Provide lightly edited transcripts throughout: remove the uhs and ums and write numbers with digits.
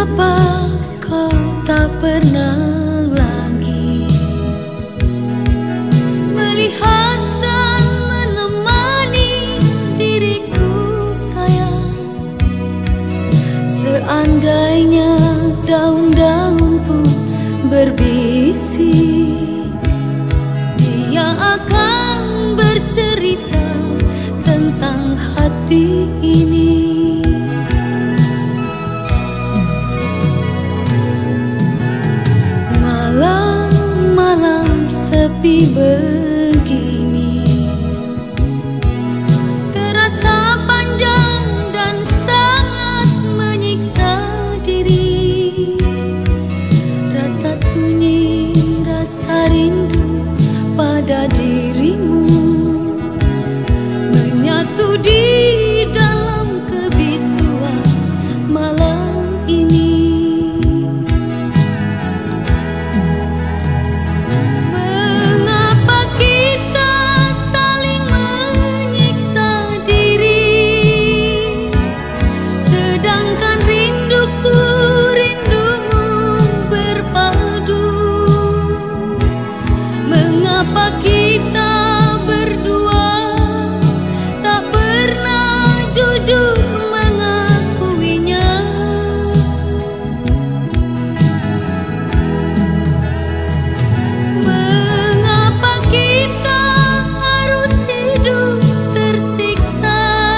Mengapa kau tak pernah lagi melihat dan menemani diriku sayang? Seandainya daun-daun pun berbisik, dia akan bercerita tentang hati ini. Malam-malam sepi begini terasa panjang dan sangat menyiksa diri. Rasa sunyi, rasa rindu pada dirimu menyatu di dalam kebisuan malam ini. Mengapa kita berdua tak pernah jujur mengakuinya? Mengapa kita harus hidup tersiksa,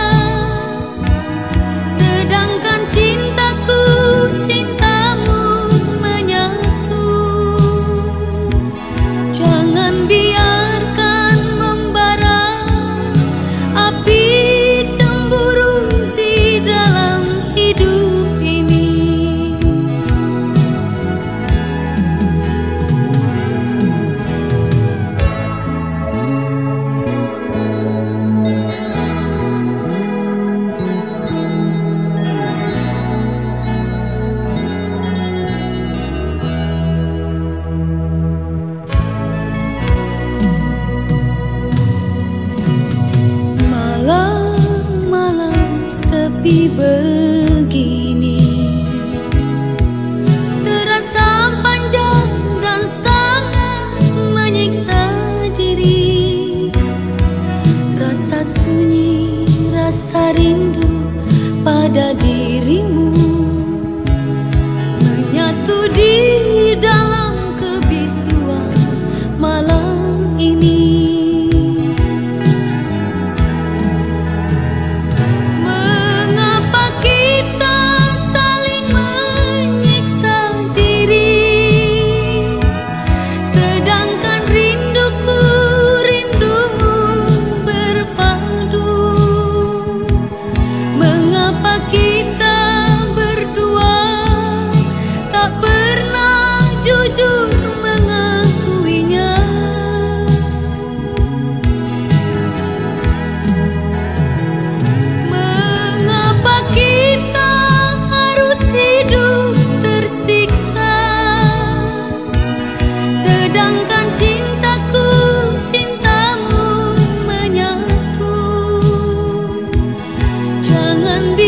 sedangkan cintaku, cintamu menyatu? Jangan biarkan membara api cemburu di dalam hidup ini. Malam-malam sepi begini terasa panjang dan sangat menyiksa diri. Rasa sunyi, rasa rindu pada dirimu menyatu di dalam kebisuan malam ini. Mengapa kita berdua tak pernah jujur mengakuinya? Mengapa kita harus hidup tersiksa, sedangkan cintaku, cintamu menyatu? Jangan